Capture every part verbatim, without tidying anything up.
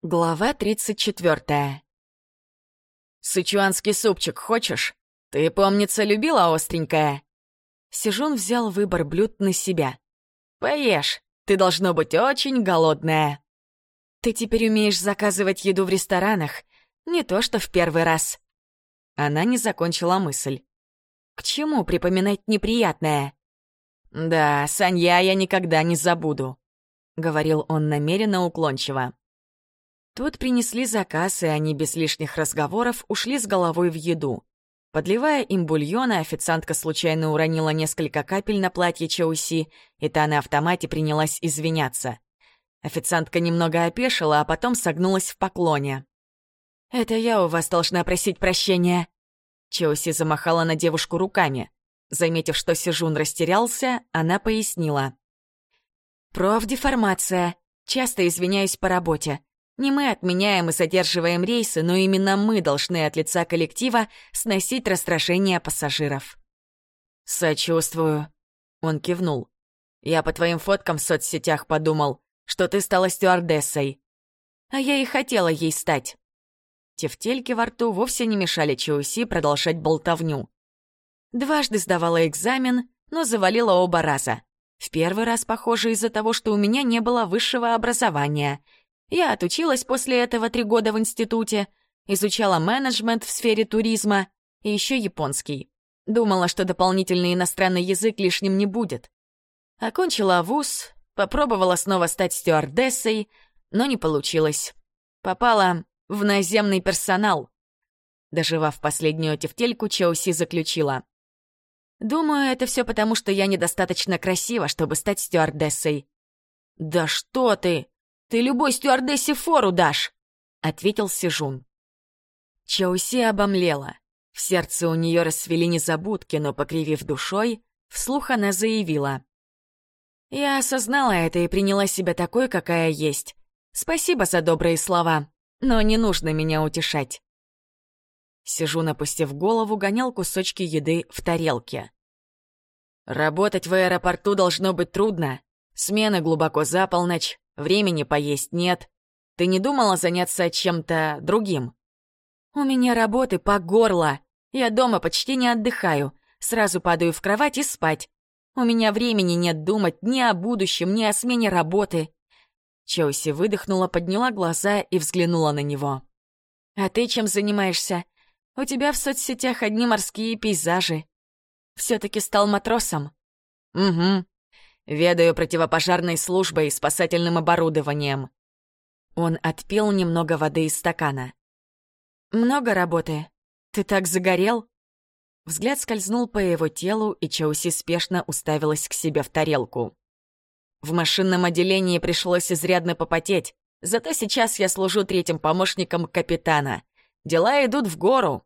Глава тридцать четвёртая. «Сычуанский супчик хочешь? Ты, помнится, любила остренькое?» Сижун взял выбор блюд на себя. «Поешь, ты должно быть очень голодная». «Ты теперь умеешь заказывать еду в ресторанах, не то что в первый раз». Она не закончила мысль. «К чему припоминать неприятное?» «Да, Санья я никогда не забуду», — говорил он намеренно уклончиво. Тут принесли заказ, и они без лишних разговоров ушли с головой в еду. Подливая им бульона, официантка случайно уронила несколько капель на платье Чоуси, и та на автомате принялась извиняться. Официантка немного опешила, а потом согнулась в поклоне. «Это я у вас должна просить прощения». Чоуси замахала на девушку руками. Заметив, что Сижун растерялся, она пояснила. «Профдеформация. Часто извиняюсь по работе. Не мы отменяем и задерживаем рейсы, но именно мы должны от лица коллектива сносить раздражение пассажиров». «Сочувствую», — он кивнул. «Я по твоим фоткам в соцсетях подумал, что ты стала стюардессой. А я и хотела ей стать». Тефтельки во рту вовсе не мешали Чоуси продолжать болтовню. Дважды сдавала экзамен, но завалила оба раза. В первый раз, похоже, из-за того, что у меня не было высшего образования — я отучилась после этого три года в институте, изучала менеджмент в сфере туризма и еще японский. Думала, что дополнительный иностранный язык лишним не будет. Окончила вуз, попробовала снова стать стюардессой, но не получилось. Попала в наземный персонал. Доживав последнюю тефтельку, Чоуси заключила. «Думаю, это все потому, что я недостаточно красива, чтобы стать стюардессой». «Да что ты! Ты любой стюардессе фору дашь!» — ответил Сижун. Чоуси обомлела. В сердце у нее расцвели незабудки, но, покривив душой, вслух она заявила. «Я осознала это и приняла себя такой, какая есть. Спасибо за добрые слова, но не нужно меня утешать». Сижун, опустив голову, гонял кусочки еды в тарелке. «Работать в аэропорту должно быть трудно. Смены глубоко за полночь. Времени поесть нет. Ты не думала заняться чем-то другим?» «У меня работы по горло. Я дома почти не отдыхаю. Сразу падаю в кровать и спать. У меня времени нет думать ни о будущем, ни о смене работы». Чоуси выдохнула, подняла глаза и взглянула на него. «А ты чем занимаешься? У тебя в соцсетях одни морские пейзажи. Все-таки стал матросом?» «Угу. Ведаю противопожарной службой и спасательным оборудованием». Он отпил немного воды из стакана. «Много работы? Ты так загорел?» Взгляд скользнул по его телу, и Чоуси спешно уставилась к себе в тарелку. «В машинном отделении пришлось изрядно попотеть, зато сейчас я служу третьим помощником капитана. Дела идут в гору».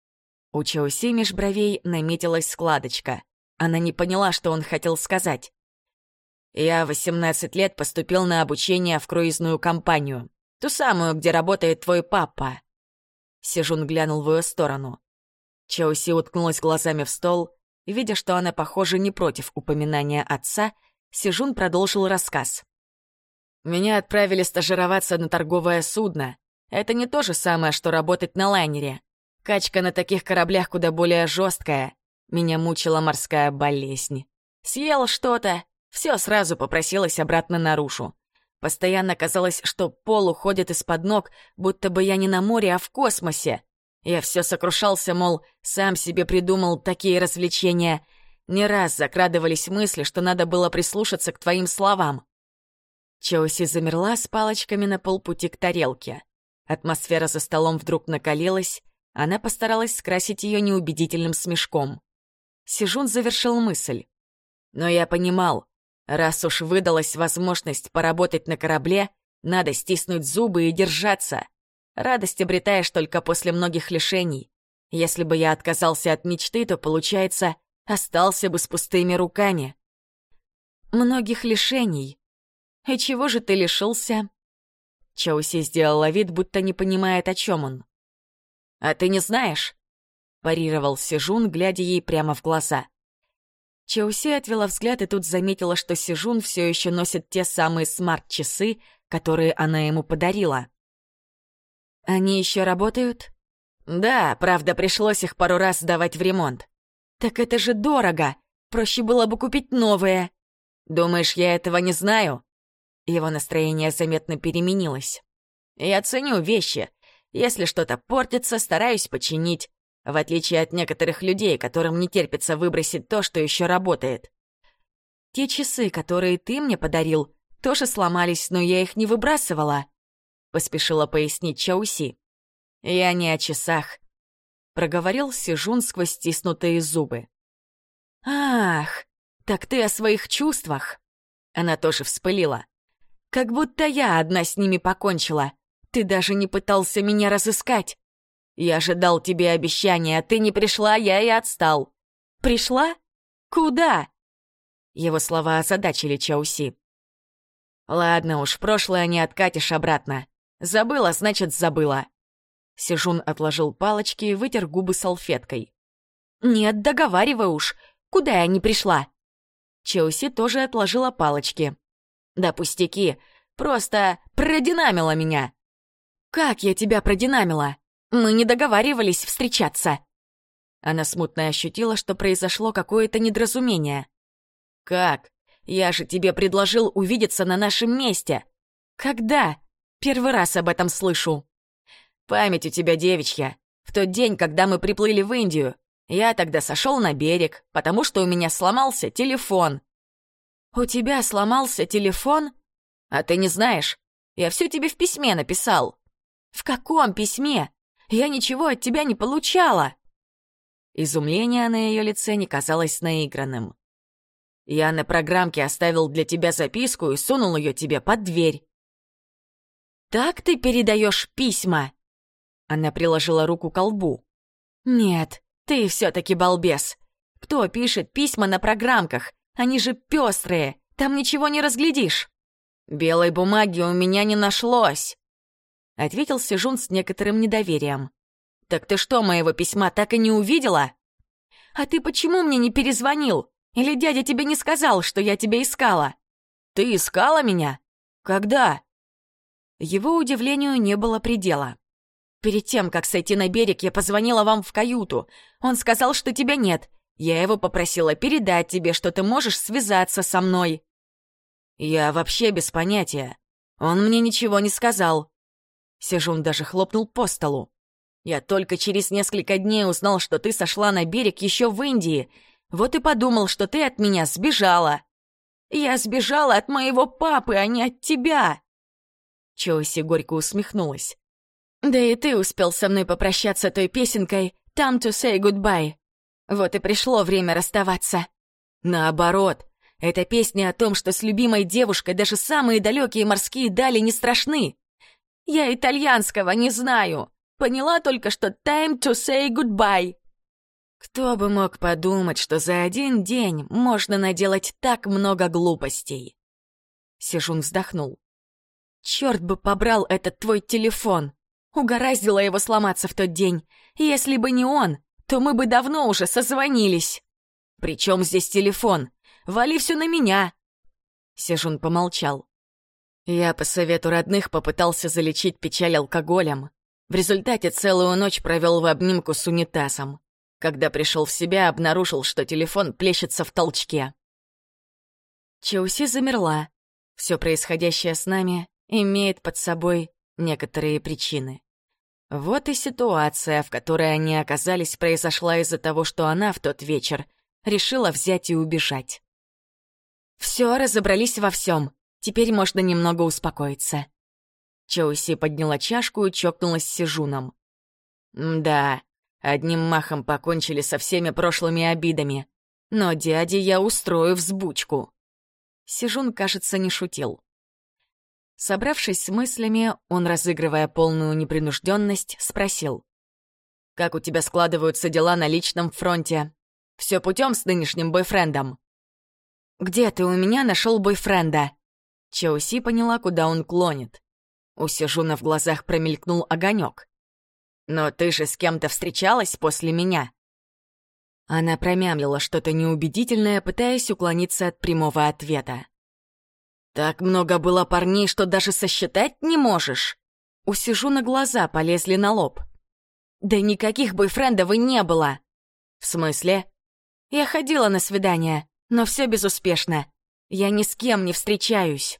У Чоуси меж бровей наметилась складочка. Она не поняла, что он хотел сказать. «Я в восемнадцать лет поступил на обучение в круизную компанию. Ту самую, где работает твой папа». Сижун глянул в ее сторону. Чоуси уткнулась глазами в стол, и, видя, что она, похоже, не против упоминания отца, Сижун продолжил рассказ. «Меня отправили стажироваться на торговое судно. Это не то же самое, что работать на лайнере. Качка на таких кораблях куда более жесткая. Меня мучила морская болезнь. Съел что-то. Все сразу попросилось обратно наружу. Постоянно казалось, что пол уходит из-под ног, будто бы я не на море, а в космосе. Я все сокрушался, мол, сам себе придумал такие развлечения. Не раз закрадывались мысли, что надо было прислушаться к твоим словам». Чоуси замерла с палочками на полпути к тарелке. Атмосфера за столом вдруг накалилась, она постаралась скрасить ее неубедительным смешком. Сижун завершил мысль. «Но я понимал, раз уж выдалась возможность поработать на корабле, надо стиснуть зубы и держаться. Радость обретаешь только после многих лишений. Если бы я отказался от мечты, то, получается, остался бы с пустыми руками». «Многих лишений? И чего же ты лишился?» Чоуси сделала вид, будто не понимает, о чем он. «А ты не знаешь?» — парировал Сижун, глядя ей прямо в глаза. Чоуси отвела взгляд и тут заметила, что Сижун все еще носит те самые смарт-часы, которые она ему подарила. Они еще работают? Да, правда, пришлось их пару раз сдавать в ремонт. Так это же дорого. Проще было бы купить новые. Думаешь, я этого не знаю? Его настроение заметно переменилось. Я ценю вещи. Если что-то портится, стараюсь починить. В отличие от некоторых людей, которым не терпится выбросить то, что еще работает. Те часы, которые ты мне подарил, тоже сломались, но я их не выбрасывала. Поспешила пояснить Чауси. Я не о часах. Проговорил Сижун сквозь стиснутые зубы. Ах, так ты о своих чувствах. Она тоже вспылила. Как будто я одна с ними покончила. Ты даже не пытался меня разыскать. Я же дал тебе обещание, а ты не пришла, я и отстал. Пришла? Куда? Его слова озадачили Чауси. Ладно уж, прошлое не откатишь обратно. Забыла, значит, забыла. Сижун отложил палочки и вытер губы салфеткой. Нет, договаривай уж. Куда я не пришла? Чауси тоже отложила палочки. Да пустяки, просто продинамила меня. Как я тебя продинамила? Мы не договаривались встречаться. Она смутно ощутила, что произошло какое-то недоразумение. Как? Я же тебе предложил увидеться на нашем месте. Когда? Первый раз об этом слышу. Память у тебя девичья. В тот день, когда мы приплыли в Индию, я тогда сошел на берег, потому что у меня сломался телефон. У тебя сломался телефон? А ты не знаешь? Я все тебе в письме написал. В каком письме? Я ничего от тебя не получала. Изумление на ее лице не казалось наигранным. Я на программке оставил для тебя записку и сунул ее тебе под дверь. Так ты передаешь письма? Она приложила руку к лбу. Нет, ты все-таки балбес. Кто пишет письма на программках? Они же пестрые, там ничего не разглядишь. Белой бумаги у меня не нашлось. Ответил Сижун с некоторым недоверием. «Так ты что, моего письма так и не увидела?» «А ты почему мне не перезвонил? Или дядя тебе не сказал, что я тебя искала?» «Ты искала меня? Когда?» Его удивлению не было предела. «Перед тем, как сойти на берег, я позвонила вам в каюту. Он сказал, что тебя нет. Я его попросила передать тебе, что ты можешь связаться со мной». «Я вообще без понятия. Он мне ничего не сказал». Сижун даже хлопнул по столу. «Я только через несколько дней узнал, что ты сошла на берег еще в Индии. Вот и подумал, что ты от меня сбежала. Я сбежала от моего папы, а не от тебя!» Чоуси горько усмехнулась. «Да и ты успел со мной попрощаться той песенкой «Time to say goodbye». Вот и пришло время расставаться. Наоборот, это песня о том, что с любимой девушкой даже самые далекие морские дали не страшны. Я итальянского не знаю. Поняла только, что time to say goodbye. Кто бы мог подумать, что за один день можно наделать так много глупостей. Сижун вздохнул. Черт бы побрал этот твой телефон. Угораздило его сломаться в тот день. Если бы не он, то мы бы давно уже созвонились. Причем здесь телефон? Вали все на меня. Сижун помолчал. Я по совету родных попытался залечить печаль алкоголем. В результате целую ночь провел в обнимку с унитазом. Когда пришел в себя, обнаружил, что телефон плещется в толчке. Чауси замерла. Все происходящее с нами имеет под собой некоторые причины. Вот и ситуация, в которой они оказались, произошла из-за того, что она в тот вечер решила взять и убежать. Все, разобрались во всем. Теперь можно немного успокоиться. Чоуси подняла чашку и чокнулась с Сижуном. Да, одним махом покончили со всеми прошлыми обидами. Но дяде я устрою взбучку. Сижун, кажется, не шутил. Собравшись с мыслями, он, разыгрывая полную непринужденность, спросил. «Как у тебя складываются дела на личном фронте? Все путем с нынешним бойфрендом?» «Где ты у меня нашел бойфренда?» Чоуси поняла, куда он клонит. У Сижуна в глазах промелькнул огонек. «Но ты же с кем-то встречалась после меня?» Она промямлила что-то неубедительное, пытаясь уклониться от прямого ответа. «Так много было парней, что даже сосчитать не можешь?» У Сижуна глаза полезли на лоб. «Да никаких бойфрендов и не было!» «В смысле?» «Я ходила на свидания, но все безуспешно. Я ни с кем не встречаюсь».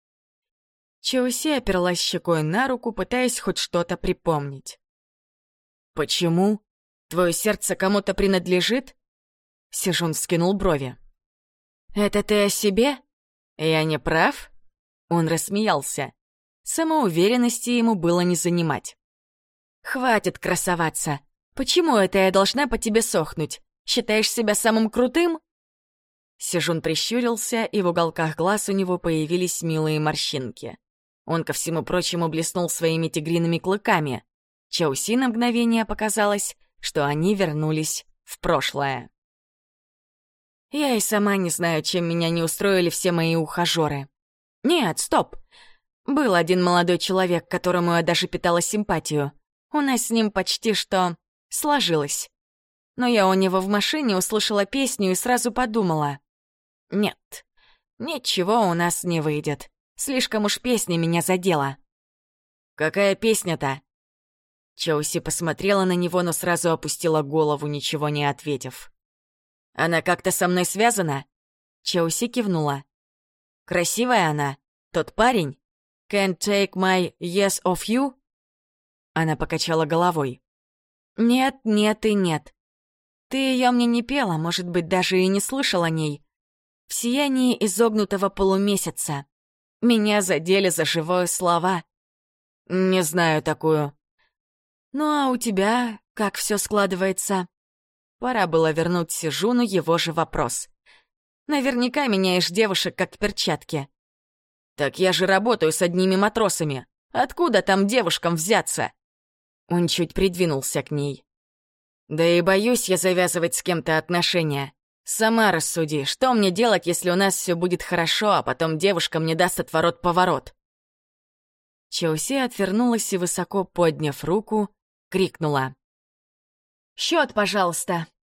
Чоуси оперлась щекой на руку, пытаясь хоть что-то припомнить. «Почему? Твое сердце кому-то принадлежит?» Сижун вскинул брови. «Это ты о себе? Я не прав?» Он рассмеялся. Самоуверенности ему было не занимать. «Хватит красоваться. Почему это я должна по тебе сохнуть? Считаешь себя самым крутым?» Сижун прищурился, и в уголках глаз у него появились милые морщинки. Он, ко всему прочему, блеснул своими тигриными клыками. Чоуси на мгновение показалось, что они вернулись в прошлое. Я и сама не знаю, чем меня не устроили все мои ухажеры. Нет, стоп. Был один молодой человек, которому я даже питала симпатию. У нас с ним почти что сложилось. Но я у него в машине услышала песню и сразу подумала. Нет, ничего у нас не выйдет. Слишком уж песня меня задела. «Какая песня-то?» Чоуси посмотрела на него, но сразу опустила голову, ничего не ответив. «Она как-то со мной связана?» Чоуси кивнула. «Красивая она? Тот парень? Can't take my yes of you?» Она покачала головой. «Нет, нет и нет. Ты ее мне не пела, может быть, даже и не слышал о ней. В сиянии изогнутого полумесяца. Меня задели за живое слова. Не знаю такую. Ну а у тебя как все складывается?» Пора было вернуть Сижуну его же вопрос. «Наверняка меняешь девушек как перчатки». «Так я же работаю с одними матросами. Откуда там девушкам взяться?» Он чуть придвинулся к ней. «Да и боюсь я завязывать с кем-то отношения. Сама рассуди, что мне делать, если у нас все будет хорошо, а потом девушка мне даст отворот-поворот?» Чоуси отвернулась и, высоко подняв руку, крикнула. «Счет, пожалуйста!»